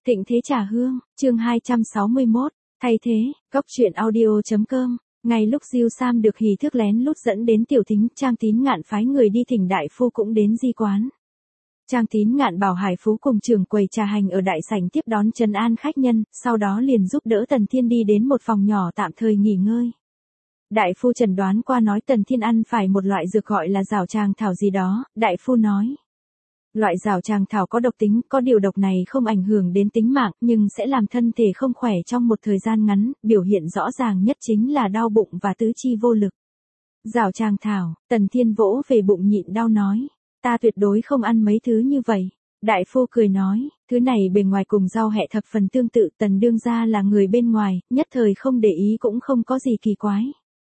Thịnh Thế Trà Hương, chương 261, thay thế, Cóc truyện audio.com. Ngay lúc Diêu Sam được hỉ thức lén lút dẫn đến Tiểu Thính, Trang Tín Ngạn phái người đi thỉnh đại phu cũng đến di quán. Trang Tín Ngạn bảo Hải Phú cùng trưởng quầy trà hành ở đại sảnh tiếp đón trấn an khách nhân, sau đó liền giúp đỡ Tần Thiên đi đến một phòng nhỏ tạm thời nghỉ ngơi. Đại phu chẩn đoán qua nói Tần Thiên ăn phải một loại dược gọi là giảo tràng thảo gì đó, đại phu nói. Loại giảo tràng thảo có độc tính, có điều độc này không ảnh hưởng đến tính mạng, nhưng sẽ làm thân thể không khỏe trong một thời gian ngắn, biểu hiện rõ ràng nhất chính là đau bụng và tứ chi vô lực. Giảo tràng thảo, Tần Thiên vỗ về bụng nhịn đau nói, ta tuyệt đối không ăn mấy thứ như vậy. Đại phu cười nói, thứ này bề ngoài cùng rau hẹ thập phần tương tự, Tần đương gia là người bên ngoài, nhất thời không để ý cũng không có gì kỳ quái.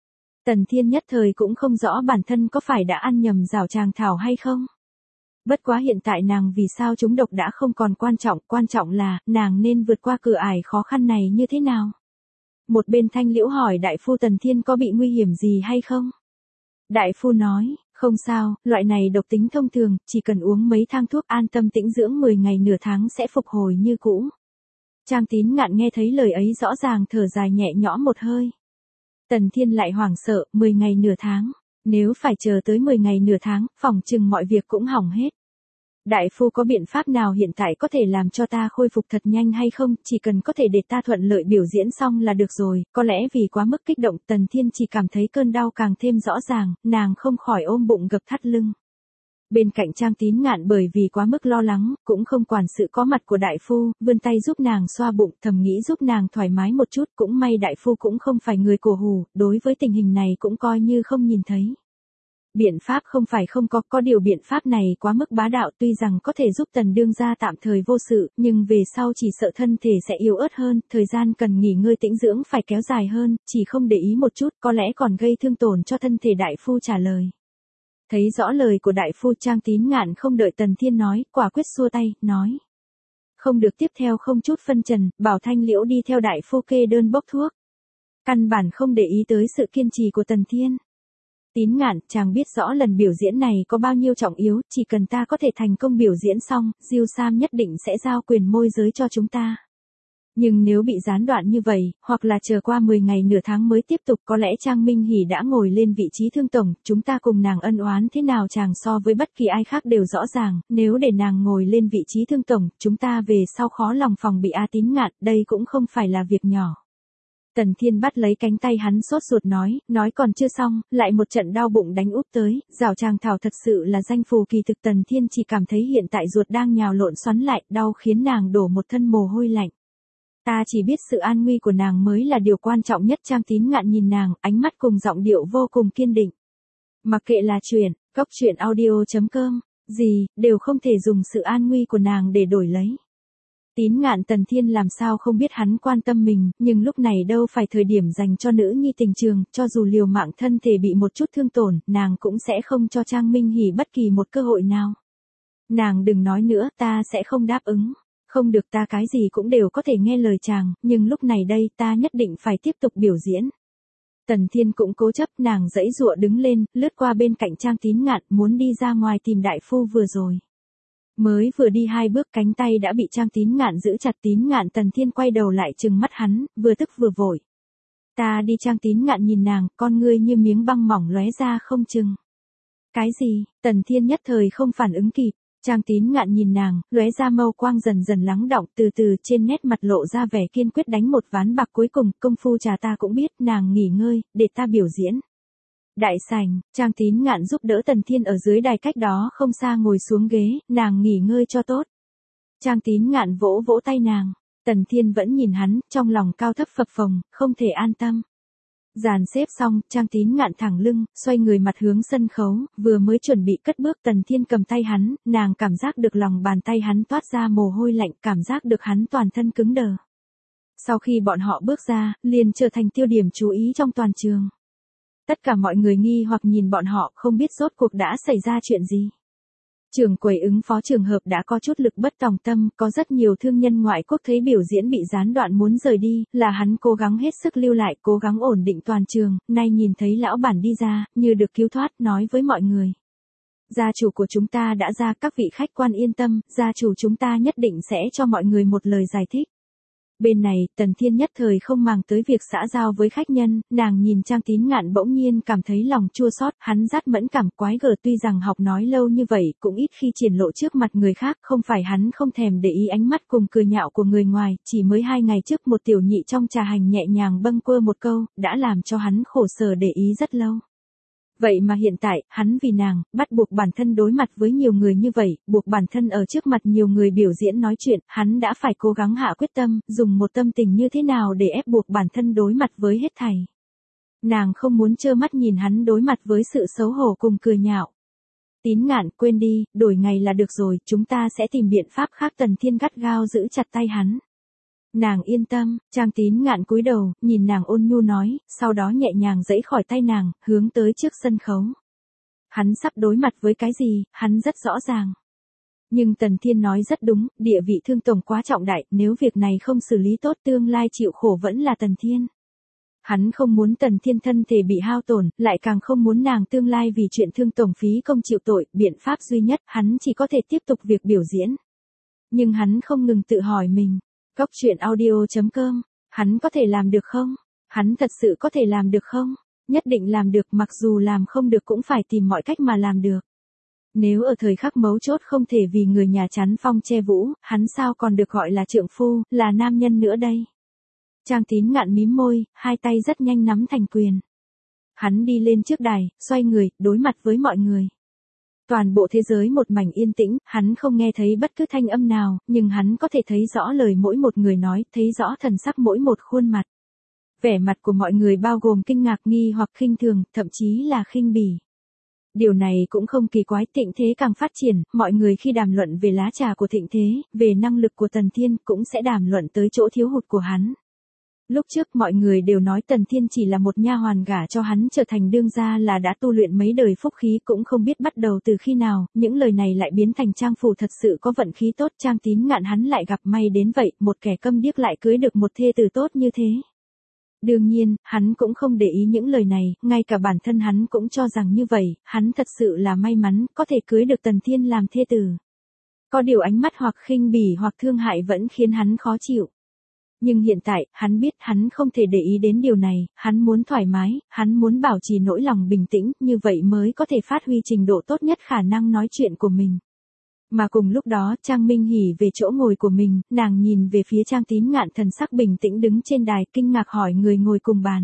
Tần Thiên nhất thời cũng không rõ bản thân có phải đã ăn nhầm giảo tràng thảo hay không. Bất quá hiện tại nàng vì sao trúng độc đã không còn quan trọng là, nàng nên vượt qua cửa ải khó khăn này như thế nào? Một bên Thanh Liễu hỏi đại phu Tần Thiên có bị nguy hiểm gì hay không? Đại phu nói, không sao, loại này độc tính thông thường, chỉ cần uống mấy thang thuốc an tâm tĩnh dưỡng 10 ngày nửa tháng sẽ phục hồi như cũ. Trang Tín Ngạn nghe thấy lời ấy rõ ràng thở dài nhẹ nhõm một hơi. Tần Thiên lại hoảng sợ, 10 ngày nửa tháng. Nếu phải chờ tới 10 ngày nửa tháng, phòng chừng mọi việc cũng hỏng hết. Đại phu có biện pháp nào hiện tại có thể làm cho ta khôi phục thật nhanh hay không, chỉ cần có thể để ta thuận lợi biểu diễn xong là được rồi, có lẽ vì quá mức kích động Tần Thiên chỉ cảm thấy cơn đau càng thêm rõ ràng, nàng không khỏi ôm bụng gập thắt lưng. Bên cạnh Trang Tín Ngạn bởi vì quá mức lo lắng, cũng không quản sự có mặt của đại phu, vươn tay giúp nàng xoa bụng, thầm nghĩ giúp nàng thoải mái một chút, cũng may đại phu cũng không phải người cổ hủ, đối với tình hình này cũng coi như không nhìn thấy. Biện pháp không phải không có điều biện pháp này quá mức bá đạo tuy rằng có thể giúp Tần đương gia tạm thời vô sự, nhưng về sau chỉ sợ thân thể sẽ yếu ớt hơn, thời gian cần nghỉ ngơi tĩnh dưỡng phải kéo dài hơn, chỉ không để ý một chút có lẽ còn gây thương tổn cho thân thể đại phu trả lời. Thấy rõ lời của đại phu Trang Tín Ngạn không đợi Tần Thiên nói, quả quyết xua tay, nói. Không được tiếp theo không chút phân trần, bảo Thanh Liễu đi theo đại phu kê đơn bốc thuốc. Căn bản không để ý tới sự kiên trì của Tần Thiên. Tín Ngạn, chàng biết rõ lần biểu diễn này có bao nhiêu trọng yếu, chỉ cần ta có thể thành công biểu diễn xong, Diêu Sam nhất định sẽ giao quyền môi giới cho chúng ta. Nhưng nếu bị gián đoạn như vậy, hoặc là chờ qua 10 ngày nửa tháng mới tiếp tục có lẽ Trang Minh Hỷ đã ngồi lên vị trí thương tổng, chúng ta cùng nàng ân oán thế nào chàng so với bất kỳ ai khác đều rõ ràng, nếu để nàng ngồi lên vị trí thương tổng, chúng ta về sau khó lòng phòng bị Tín Ngạn, đây cũng không phải là việc nhỏ. Tần Thiên bắt lấy cánh tay hắn sốt ruột nói còn chưa xong, lại một trận đau bụng đánh úp tới, giảo tràng thảo thật sự là danh phù kỳ thực Tần Thiên chỉ cảm thấy hiện tại ruột đang nhào lộn xoắn lại, đau khiến nàng đổ một thân mồ hôi lạnh. Ta chỉ biết sự an nguy của nàng mới là điều quan trọng nhất. Trang Tín Ngạn nhìn nàng, ánh mắt cùng giọng điệu vô cùng kiên định. Mặc kệ là Cóc truyện audio.com, gì, đều không thể dùng sự an nguy của nàng để đổi lấy. Tín Ngạn Tần Thiên làm sao không biết hắn quan tâm mình, nhưng lúc này đâu phải thời điểm dành cho nữ nhi tình trường, cho dù liều mạng thân thể bị một chút thương tổn, nàng cũng sẽ không cho Trang Minh Hỷ bất kỳ một cơ hội nào. Nàng đừng nói nữa, ta sẽ không đáp ứng. Không được, ta cái gì cũng đều có thể nghe lời chàng, nhưng lúc này đây ta nhất định phải tiếp tục biểu diễn. Tần Thiên cũng cố chấp, nàng giãy giụa đứng lên, lướt qua bên cạnh Trang Tín Ngạn, muốn đi ra ngoài tìm đại phu vừa rồi. Mới vừa đi 2 bước cánh tay đã bị Trang Tín Ngạn giữ chặt. Tín Ngạn Tần Thiên quay đầu lại trừng mắt hắn, vừa tức vừa vội. Ta đi. Trang Tín Ngạn nhìn nàng, con ngươi như miếng băng mỏng lóe ra không chừng. Cái gì? Tần Thiên nhất thời không phản ứng kịp. Trang Tín Ngạn nhìn nàng, lóe ra mâu quang dần dần lắng đọng, từ từ trên nét mặt lộ ra vẻ kiên quyết đánh một ván bạc cuối cùng, công phu trà ta cũng biết, nàng nghỉ ngơi, để ta biểu diễn. Đại sảnh, Trang Tín Ngạn giúp đỡ Tần Thiên ở dưới đài cách đó không xa ngồi xuống ghế, nàng nghỉ ngơi cho tốt. Trang Tín Ngạn vỗ vỗ tay nàng, Tần Thiên vẫn nhìn hắn, trong lòng cao thấp phập phồng, không thể an tâm. Dàn xếp xong, Trang Tín Ngạn thẳng lưng, xoay người mặt hướng sân khấu, vừa mới chuẩn bị cất bước Tần Thiên cầm tay hắn, nàng cảm giác được lòng bàn tay hắn toát ra mồ hôi lạnh, cảm giác được hắn toàn thân cứng đờ. Sau khi bọn họ bước ra, liền trở thành tiêu điểm chú ý trong toàn trường. Tất cả mọi người nghi hoặc nhìn bọn họ, không biết rốt cuộc đã xảy ra chuyện gì. Trưởng quầy ứng phó trường hợp đã có chút lực bất tòng tâm, có rất nhiều thương nhân ngoại quốc thấy biểu diễn bị gián đoạn muốn rời đi, là hắn cố gắng hết sức lưu lại, cố gắng ổn định toàn trường, nay nhìn thấy lão bản đi ra, như được cứu thoát, nói với mọi người. Gia chủ của chúng ta đã ra, các vị khách quan yên tâm, gia chủ chúng ta nhất định sẽ cho mọi người một lời giải thích. Bên này, Tần Thiên nhất thời không màng tới việc xã giao với khách nhân, nàng nhìn Trang Tín Ngạn bỗng nhiên cảm thấy lòng chua xót, hắn rát mẫn cảm quái gở, tuy rằng học nói lâu như vậy cũng ít khi triển lộ trước mặt người khác, không phải hắn không thèm để ý ánh mắt cùng cười nhạo của người ngoài, chỉ mới 2 ngày trước một tiểu nhị trong trà hành nhẹ nhàng bâng quơ một câu, đã làm cho hắn khổ sở để ý rất lâu. Vậy mà hiện tại, hắn vì nàng, bắt buộc bản thân đối mặt với nhiều người như vậy, buộc bản thân ở trước mặt nhiều người biểu diễn nói chuyện, hắn đã phải cố gắng hạ quyết tâm, dùng một tâm tình như thế nào để ép buộc bản thân đối mặt với hết thảy. Nàng không muốn trơ mắt nhìn hắn đối mặt với sự xấu hổ cùng cười nhạo. Tín Ngạn, quên đi, đổi ngày là được rồi, chúng ta sẽ tìm biện pháp khác. Tần Thiên gắt gao giữ chặt tay hắn. Nàng yên tâm, Trang Tín Ngạn cúi đầu, nhìn nàng ôn nhu nói, sau đó nhẹ nhàng giãy khỏi tay nàng, hướng tới trước sân khấu. Hắn sắp đối mặt với cái gì, hắn rất rõ ràng. Nhưng Tần Thiên nói rất đúng, địa vị Thương tổng quá trọng đại, nếu việc này không xử lý tốt tương lai chịu khổ vẫn là Tần Thiên. Hắn không muốn Tần Thiên thân thể bị hao tổn, lại càng không muốn nàng tương lai vì chuyện Thương tổng phí công chịu tội, biện pháp duy nhất, hắn chỉ có thể tiếp tục việc biểu diễn. Nhưng hắn không ngừng tự hỏi mình. Cốc truyện audio.com, hắn có thể làm được không? Hắn thật sự có thể làm được không? Nhất định làm được, mặc dù làm không được cũng phải tìm mọi cách mà làm được. Nếu ở thời khắc mấu chốt không thể vì người nhà chắn phong che vũ, hắn sao còn được gọi là trượng phu, là nam nhân nữa đây? Trang Tín Ngạn mím môi, hai tay rất nhanh nắm thành quyền. Hắn đi lên trước đài, xoay người, đối mặt với mọi người. Toàn bộ thế giới một mảnh yên tĩnh, hắn không nghe thấy bất cứ thanh âm nào, nhưng hắn có thể thấy rõ lời mỗi một người nói, thấy rõ thần sắc mỗi một khuôn mặt. Vẻ mặt của mọi người bao gồm kinh ngạc, nghi hoặc khinh thường, thậm chí là khinh bỉ. Điều này cũng không kỳ quái, Thịnh Thế càng phát triển, mọi người khi đàm luận về lá trà của Thịnh Thế, về năng lực của Tần Thiên, cũng sẽ đàm luận tới chỗ thiếu hụt của hắn. Lúc trước mọi người đều nói Tần Thiên chỉ là một nha hoàn gả cho hắn trở thành đương gia là đã tu luyện mấy đời phúc khí, cũng không biết bắt đầu từ khi nào, những lời này lại biến thành Trang phủ thật sự có vận khí tốt. Trang Tín Ngạn hắn lại gặp may đến vậy, một kẻ câm điếc lại cưới được một thê tử tốt như thế. Đương nhiên, hắn cũng không để ý những lời này, ngay cả bản thân hắn cũng cho rằng như vậy, hắn thật sự là may mắn, có thể cưới được Tần Thiên làm thê tử. Có điều ánh mắt hoặc khinh bỉ hoặc thương hại vẫn khiến hắn khó chịu. Nhưng hiện tại, hắn biết hắn không thể để ý đến điều này, hắn muốn thoải mái, hắn muốn bảo trì nỗi lòng bình tĩnh, như vậy mới có thể phát huy trình độ tốt nhất khả năng nói chuyện của mình. Mà cùng lúc đó, Trang Minh Hỉ về chỗ ngồi của mình, nàng nhìn về phía Trang Tín Ngạn thần sắc bình tĩnh đứng trên đài, kinh ngạc hỏi người ngồi cùng bàn.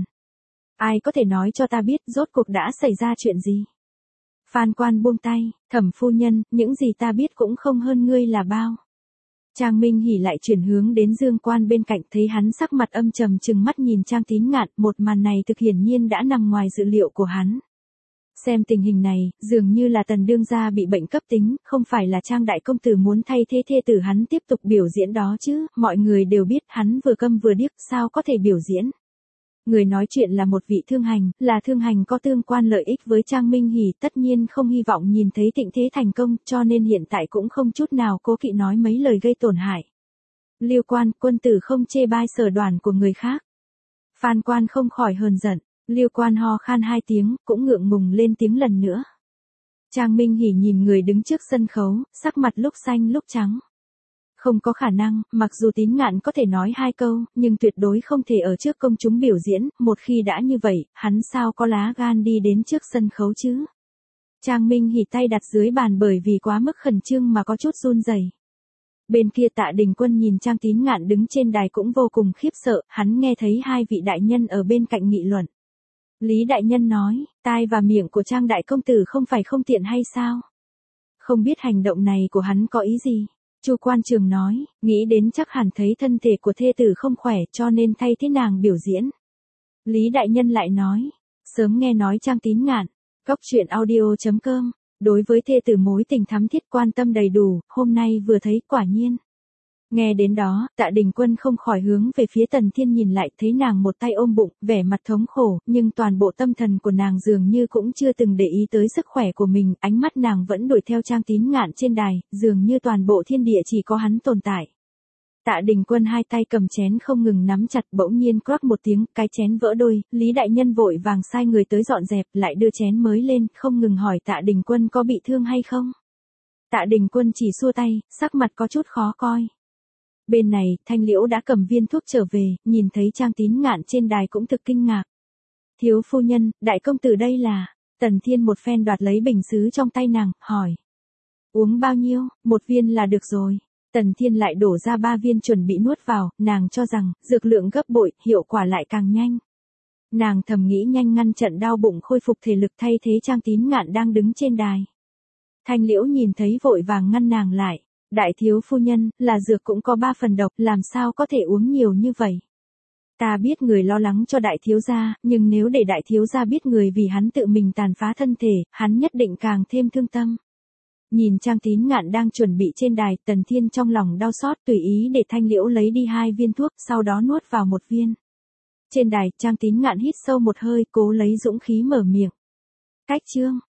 Ai có thể nói cho ta biết, rốt cuộc đã xảy ra chuyện gì? Phan Quan buông tay, Thẩm phu nhân, những gì ta biết cũng không hơn ngươi là bao. Trang Minh Hỉ lại chuyển hướng đến Dương Quan bên cạnh, thấy hắn sắc mặt âm trầm trừng mắt nhìn Trang Tín Ngạn, một màn này thực hiển nhiên đã nằm ngoài dự liệu của hắn. Xem tình hình này, dường như là Tần đương gia bị bệnh cấp tính, không phải là Trang đại công tử muốn thay thế thê tử hắn tiếp tục biểu diễn đó chứ, mọi người đều biết hắn vừa câm vừa điếc, sao có thể biểu diễn. Người nói chuyện là một vị thương hành, là thương hành có tương quan lợi ích với Trang Minh Hỉ, tất nhiên không hy vọng nhìn thấy Thịnh Thế thành công, cho nên hiện tại cũng không chút nào cố kỵ nói mấy lời gây tổn hại. Liêu Quan, quân tử không chê bai sở đoản của người khác. Phan Quan không khỏi hờn giận, Liêu Quan ho khan 2 tiếng, cũng ngượng ngùng lên tiếng lần nữa. Trang Minh Hỉ nhìn người đứng trước sân khấu, sắc mặt lúc xanh lúc trắng. Không có khả năng, mặc dù Tín Ngạn có thể nói 2 câu, nhưng tuyệt đối không thể ở trước công chúng biểu diễn, một khi đã như vậy, hắn sao có lá gan đi đến trước sân khấu chứ? Trang Minh Hỉ tay đặt dưới bàn bởi vì quá mức khẩn trương mà có chút run rẩy. Bên kia Tạ Đình Quân nhìn Trang Tín Ngạn đứng trên đài cũng vô cùng khiếp sợ, hắn nghe thấy 2 vị đại nhân ở bên cạnh nghị luận. Lý đại nhân nói, tai và miệng của Trang đại công tử không phải không tiện hay sao? Không biết hành động này của hắn có ý gì? Chu Quan Trường nói, nghĩ đến chắc hẳn thấy thân thể của thê tử không khỏe cho nên thay thế nàng biểu diễn. Lý đại nhân lại nói, sớm nghe nói Trang Tín Ngạn, cốc truyện audio.com, đối với thê tử mối tình thắm thiết quan tâm đầy đủ, hôm nay vừa thấy quả nhiên. Nghe đến đó, Tạ Đình Quân không khỏi hướng về phía Tần Thiên nhìn lại, thấy nàng một tay ôm bụng, vẻ mặt thống khổ, nhưng toàn bộ tâm thần của nàng dường như cũng chưa từng để ý tới sức khỏe của mình, ánh mắt nàng vẫn đuổi theo Trang Tín Ngạn trên đài, dường như toàn bộ thiên địa chỉ có hắn tồn tại. Tạ Đình Quân hai tay cầm chén không ngừng nắm chặt, bỗng nhiên quắc một tiếng, cái chén vỡ đôi, Lý đại nhân vội vàng sai người tới dọn dẹp, lại đưa chén mới lên, không ngừng hỏi Tạ Đình Quân có bị thương hay không. Tạ Đình Quân chỉ xua tay, sắc mặt có chút khó coi. Bên này, Thanh Liễu đã cầm viên thuốc trở về, nhìn thấy Trang Tín Ngạn trên đài cũng thực kinh ngạc. Thiếu phu nhân, đại công tử đây là. Tần Thiên một phen đoạt lấy bình sứ trong tay nàng, hỏi. Uống bao nhiêu, một viên là được rồi. Tần Thiên lại đổ ra 3 viên chuẩn bị nuốt vào, nàng cho rằng, dược lượng gấp bội, hiệu quả lại càng nhanh. Nàng thầm nghĩ nhanh ngăn trận đau bụng khôi phục thể lực, thay thế Trang Tín Ngạn đang đứng trên đài. Thanh Liễu nhìn thấy vội vàng ngăn nàng lại. Đại thiếu phu nhân, là dược cũng có 3 phần độc, làm sao có thể uống nhiều như vậy. Ta biết người lo lắng cho đại thiếu gia, nhưng nếu để đại thiếu gia biết người vì hắn tự mình tàn phá thân thể, hắn nhất định càng thêm thương tâm. Nhìn Trang Tín Ngạn đang chuẩn bị trên đài, Tần Thiên trong lòng đau xót, tùy ý để Thanh Liễu lấy đi 2 viên thuốc, sau đó nuốt vào 1 viên. Trên đài, Trang Tín Ngạn hít sâu một hơi, cố lấy dũng khí mở miệng. Cách chương